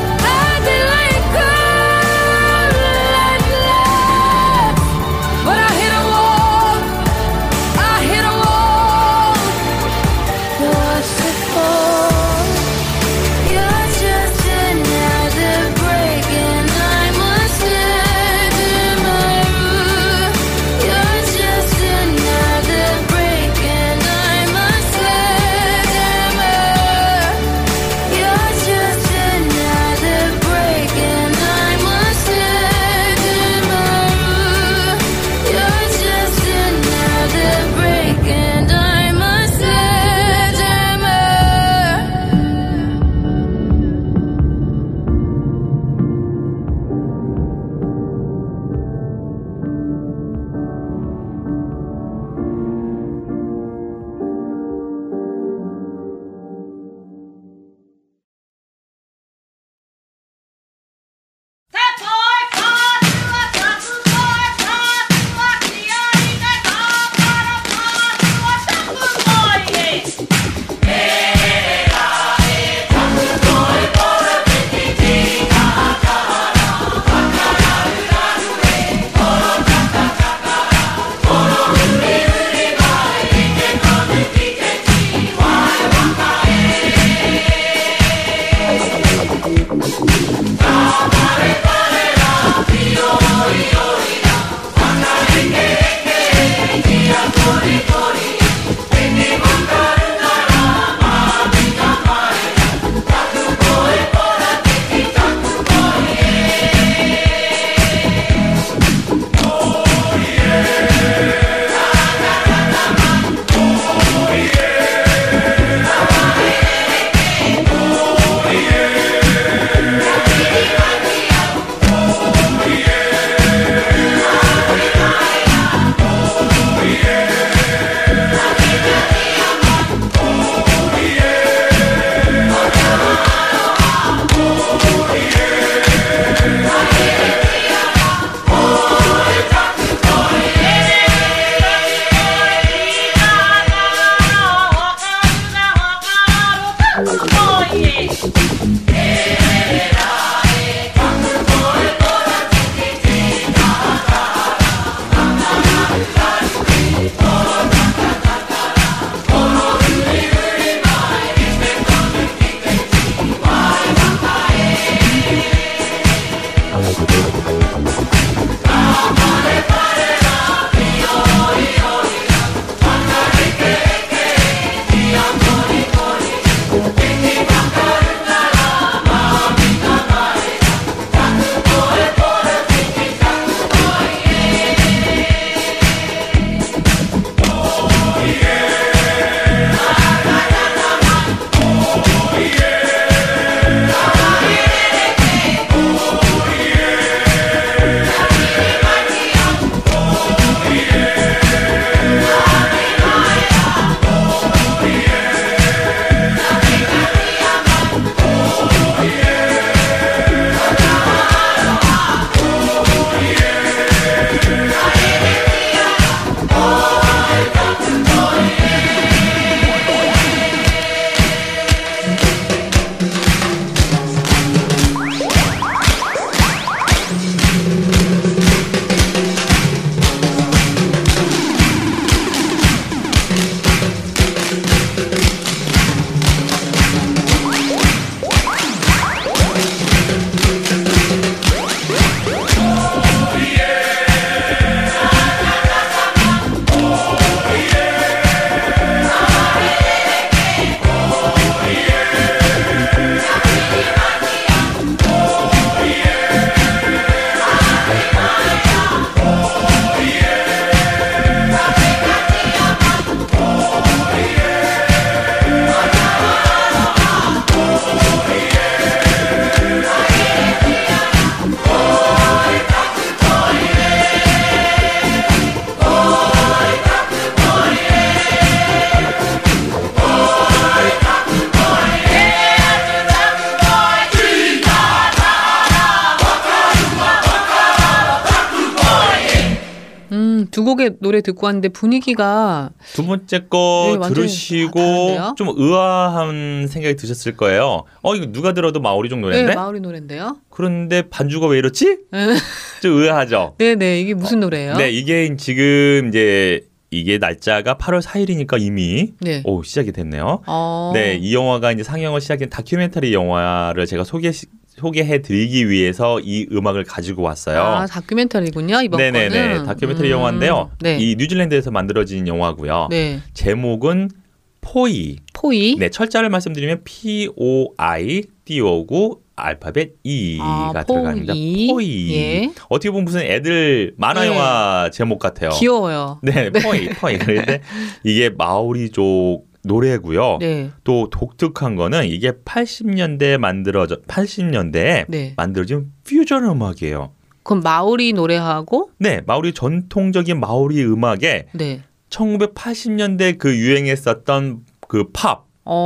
곡의 노래 듣고 왔는데 분위기가 두 번째 거 네, 완전히 들으시고 다른데요? 좀 의아한 생각이 드셨을 거예요. 어 이거 누가 들어도 마오리족 노래인데? 네, 마오리 노래인데요. 그런데 반주가 왜 이렇지? 네. 좀 의아하죠. 네네 이게 무슨 노래예요? 네, 이게 지금 이제 이게 날짜가 팔월 사일이니까 이미 네. 오 시작이 됐네요. 어... 네, 이 영화가 이제 상영을 시작한 다큐멘터리 영화를 제가 소개 소개해드리기 위해서 이 음악을 가지고 왔어요. 아 다큐멘터리군요 이번 네네네, 거는. 네네네, 다큐멘터리 음... 영화인데요. 네. 이 뉴질랜드에서 만들어진 영화고요. 네. 제목은 포이. 포이. 네, 철자를 말씀드리면 P O I 띄우고 알파벳 E가 아, 들어갑니다. 포이. 포이. 예. 어떻게 보면 무슨 애들 만화 네. 영화 제목 같아요. 귀여워요. 네, 포이, 포이. 그런데 이게 마오리족 노래고요. 네. 또 독특한 거는 이게 팔십 년대에 만들어져 팔십 년대에 네. 만들어진 퓨전 음악이에요. 그럼 마오리 노래하고 네, 마오리 전통적인 마오리 음악에 네. 천구백팔십 년대 그 유행했었던 그 팝.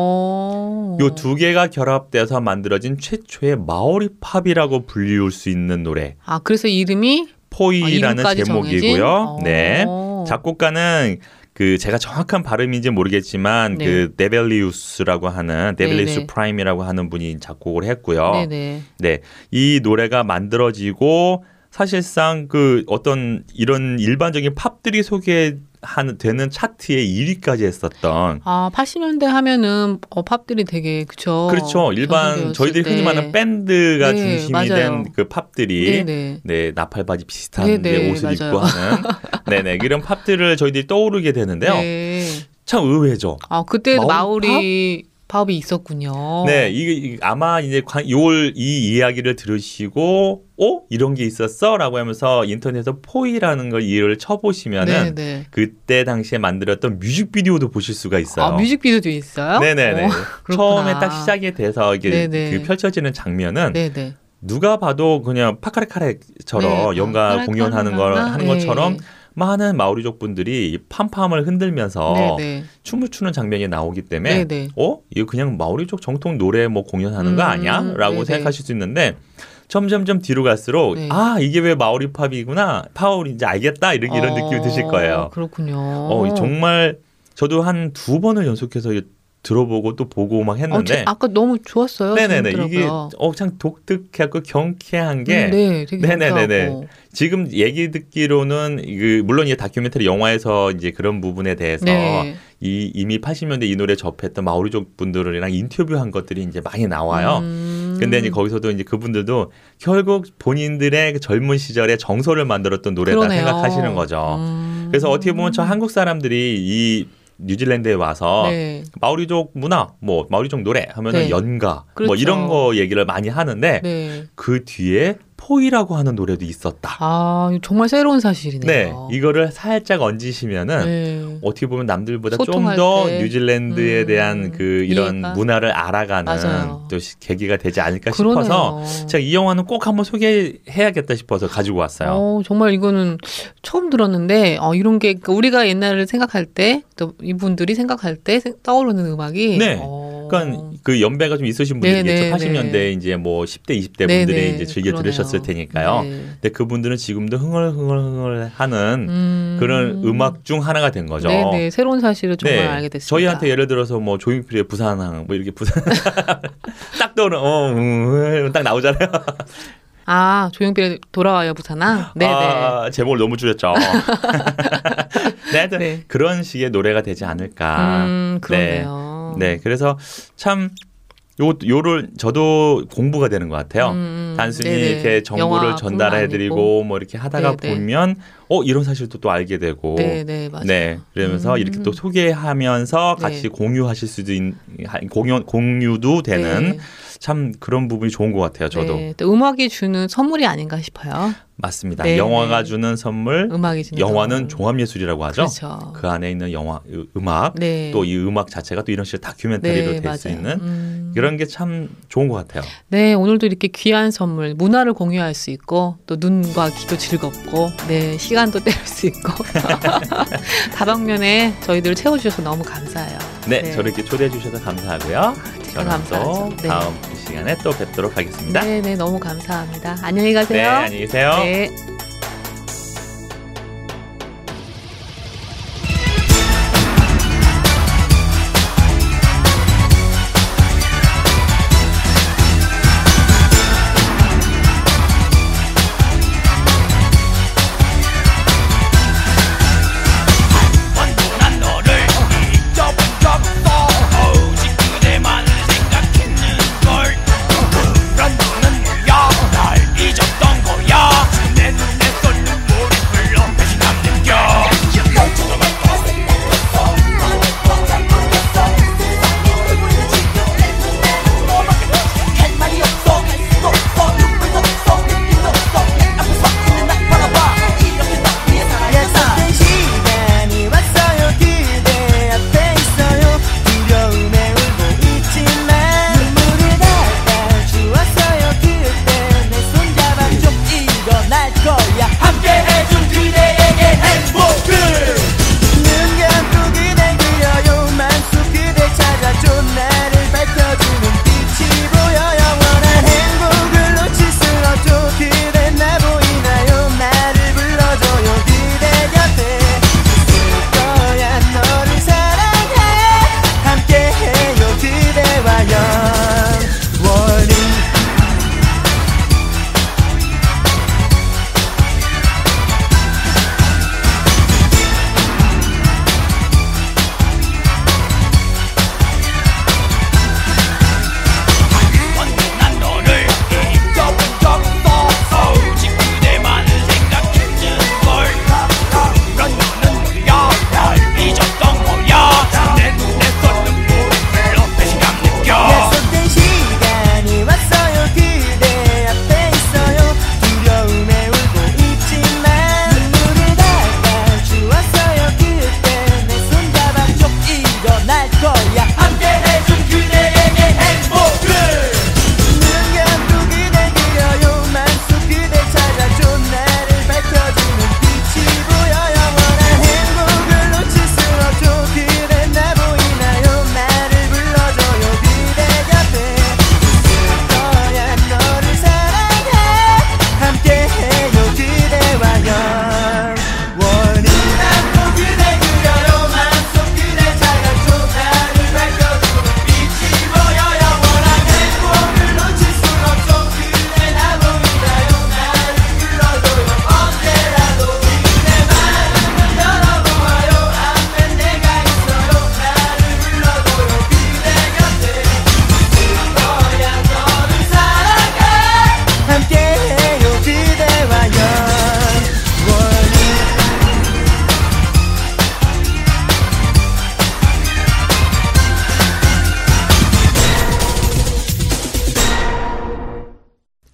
어. 요 두 개가 결합돼서 만들어진 최초의 마오리 팝이라고 불리울 수 있는 노래. 아 그래서 이름이 포이라는 아, 제목이고요. 정해진? 네. 어. 작곡가는 그 제가 정확한 발음인지 모르겠지만 네. 그 데벨리우스라고 하는 데벨리우스 네네. 프라임이라고 하는 분이 작곡을 했고요. 네네. 네. 이 노래가 만들어지고 사실상 그 어떤 이런 일반적인 팝들이 소개하는 되는 차트에 일 위까지 했었던 아 팔십 년대 하면은 어, 팝들이 되게 그쵸. 그렇죠. 일반 전성기였을 저희들이 흔히 때. 말하는 밴드가 네, 중심이 맞아요. 된 그 팝들이 네네. 네 나팔바지 비슷한 네네, 이제 옷을 맞아요. 입고 하는 네네 이런 팝들을 저희들이 떠오르게 되는데요. 네. 참 의외죠. 아 그때도 마오리 마오리 팝이 있었군요. 네, 이게 아마 이제 요이 이야기를 들으시고, 어 이런 게 있었어라고 하면서 인터넷에서 포이라는 걸 이를 쳐보시면은 네네. 그때 당시에 만들었던 뮤직비디오도 보실 수가 있어요. 아 뮤직비디오도 있어요? 네네네. 어, 처음에 딱 시작이 돼서 이게 네네. 그 펼쳐지는 장면은 네네. 누가 봐도 그냥 파카레카레처럼 네. 연가 아, 공연하는 걸 파카레카레. 하는 네. 것처럼 많은 마오리족 분들이 팜팜을 흔들면서 네네. 춤을 추는 장면이 나오기 때문에 네네. 어? 이거 그냥 마오리족 정통 노래 뭐 공연하는 거 음, 아니야? 라고 네네. 생각하실 수 있는데 점점점 뒤로 갈수록 네. 아 이게 왜 마오리 팝이구나 파울인지 알겠다 이런, 이런 어, 느낌이 드실 거예요. 그렇군요. 어, 정말 저도 한 두 번을 연속해서 들어보고 또 보고 막 어, 했는데 제, 아까 너무 좋았어요. 네네네 이게 재밌더라고요. 어, 참 독특하고 경쾌한 게 음, 네, 되게 네네네네. 경쾌하고. 지금 얘기 듣기로는 그 물론 이 다큐멘터리 영화에서 이제 그런 부분에 대해서 네. 이 이미 팔십 년대 이 노래 접했던 마오리족 분들이랑 인터뷰한 것들이 이제 많이 나와요. 음. 근데 이제 거기서도 이제 그분들도 결국 본인들의 그 젊은 시절에 정서를 만들었던 노래다 그러네요. 생각하시는 거죠. 음. 그래서 어떻게 보면 저 한국 사람들이 이 뉴질랜드에 와서 네. 마오리족 문화, 뭐 마오리족 노래 하면은 네. 연가, 그렇죠. 뭐 이런 거 얘기를 많이 하는데 네. 그 뒤에 포이라고 하는 노래도 있었다. 아 정말 새로운 사실이네요. 네, 이거를 살짝 얹으시면은 네. 어떻게 보면 남들보다 좀 소통할 더 때. 뉴질랜드에 음, 대한 그 이런 이해가. 문화를 알아가는 맞아요. 또 시- 계기가 되지 않을까 그러네요. 싶어서 제가 이 영화는 꼭 한번 소개해야겠다 싶어서 가지고 왔어요. 어, 정말 이거는 처음 들었는데 어, 이런 게 그러니까 우리가 옛날을 생각할 때 또 이분들이 생각할 때 생- 떠오르는 음악이 네. 어, 그러니까 그 연배가 좀 있으신 분들이겠죠. 네네, 팔십 년대 네. 이제 뭐 십 대, 이십 대 네네, 분들이 이제 즐겨 그러네요. 들으셨을 테니까요. 네. 근데 그분들은 지금도 흥얼흥얼흥얼 하는 음. 그런 음악 중 하나가 된 거죠. 네네 새로운 사실을 정말 네. 알게 됐습니다. 저희한테 예를 들어서 뭐 조용필의 부산항 뭐 이렇게 부산 딱 떠오르는 어, 음, 딱 나오잖아요. 아 조용필의 돌아와요 부산아. 네네. 아, 제목을 너무 줄였죠. 네, 하여튼 네. 그런 식의 노래가 되지 않을까. 음 그러네요. 네, 그래서 참 요, 요를 저도 공부가 되는 것 같아요. 음, 단순히 네네. 이렇게 정보를 영화뿐만 전달해드리고 아니고. 뭐 이렇게 하다가 네네. 보면 어 이런 사실도 또 알게 되고 네네 맞아요. 네 그러면서 음. 이렇게 또 소개하면서 같이 네. 공유하실 수도 있는 공유 공유도 되는 네. 참 그런 부분이 좋은 것 같아요. 저도 네, 또 음악이 주는 선물이 아닌가 싶어요. 맞습니다. 네, 영화가 네. 주는 선물, 음악이 주는 영화는 선물. 종합예술이라고 하죠. 그렇죠. 그 안에 있는 영화 으- 음악 네. 또 이 음악 자체가 또 이런 식으로 다큐멘터리로 네, 될 수 맞아요. 있는 음. 그런 게 참 좋은 것 같아요. 네, 오늘도 이렇게 귀한 선물, 문화를 공유할 수 있고 또 눈과 귀도 즐겁고 네, 시간도 때울 수 있고 다방면에 저희들을 채워주셔서 너무 감사해요. 네, 네. 저를 이렇게 초대해 주셔서 감사하고요. 제가 저는 감사하죠. 또 네. 다음 이 시간에 또 뵙도록 하겠습니다. 네, 네, 너무 감사합니다. 안녕히 가세요. 네, 안녕히 계세요. 네.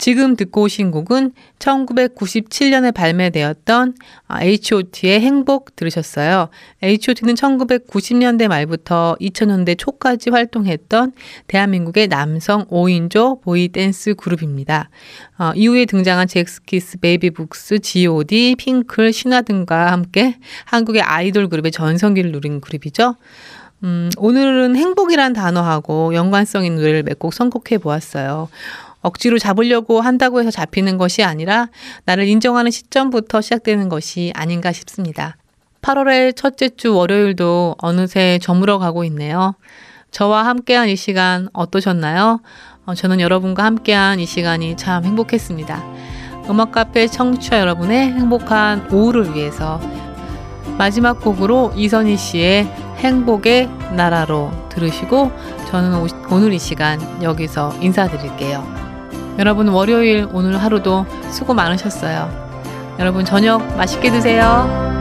지금 듣고 오신 곡은 천구백구십칠 년에 발매되었던 에이치 오 티의 행복 들으셨어요. 에이치 오 티는 천구백구십 년대 말부터 이천 년대 초까지 활동했던 대한민국의 남성 오 인조 보이 댄스 그룹입니다. 어, 이후에 등장한 잭스키스, 베이비북스, 지 오 디, 핑클, 신화 등과 함께 한국의 아이돌 그룹의 전성기를 누린 그룹이죠. 음, 오늘은 행복이란 단어하고 연관성 있는 노래를 몇 곡 선곡해 보았어요. 억지로 잡으려고 한다고 해서 잡히는 것이 아니라 나를 인정하는 시점부터 시작되는 것이 아닌가 싶습니다. 팔월의 첫째 주 월요일도 어느새 저물어 가고 있네요. 저와 함께한 이 시간 어떠셨나요? 어, 저는 여러분과 함께한 이 시간이 참 행복했습니다. 음악 카페 청취자 여러분의 행복한 오후를 위해서 마지막 곡으로 이선희 씨의 행복의 나라로 들으시고 저는 오늘 이 시간 여기서 인사드릴게요. 여러분 월요일 오늘 하루도 수고 많으셨어요. 여러분 저녁 맛있게 드세요.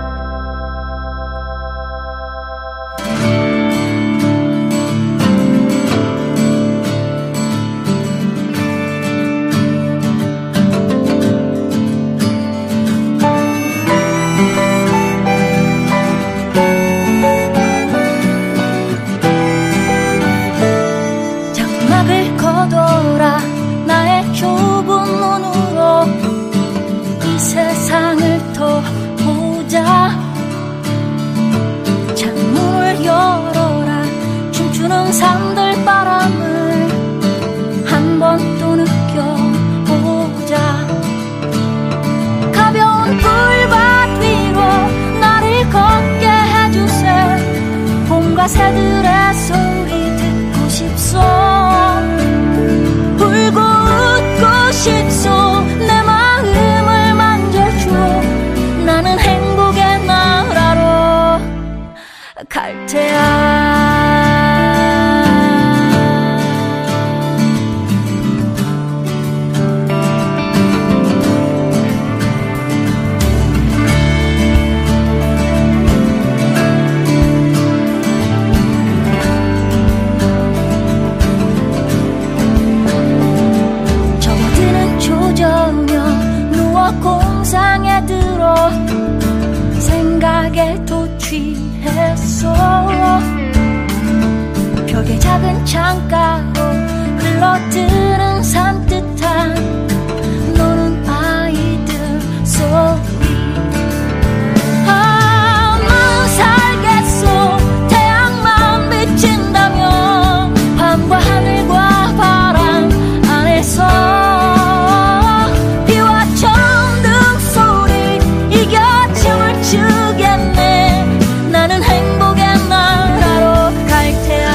산들 바람을 한 번 또 느껴보자. 가벼운 불밭 위로 나를 걷게 해주세. 봄과 새들의 소리 듣고 싶소. 울고 웃고 싶소. 내 마음을 만져줘. 나는 행복의 나라로 갈 테야. 공상에 들어 생각에 또 취했어. 벽의 작은 창가로 흘러드는 산뜻한 노는 아이들 소리. 아, 난 살겠소. 태양만 비친다면 밤과 하늘과 바람 안에서. 주겠네. 나는 행복의 나라로 갈 테야.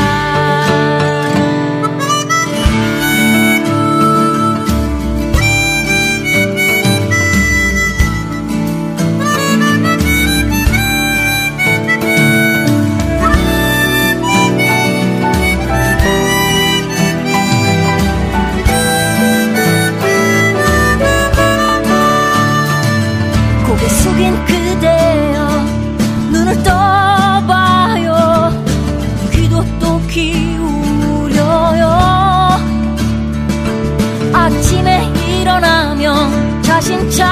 고개 숙인 그대여 눈을 떠봐요. 귀도 또 기울여요. 아침에 일어나면 자신 차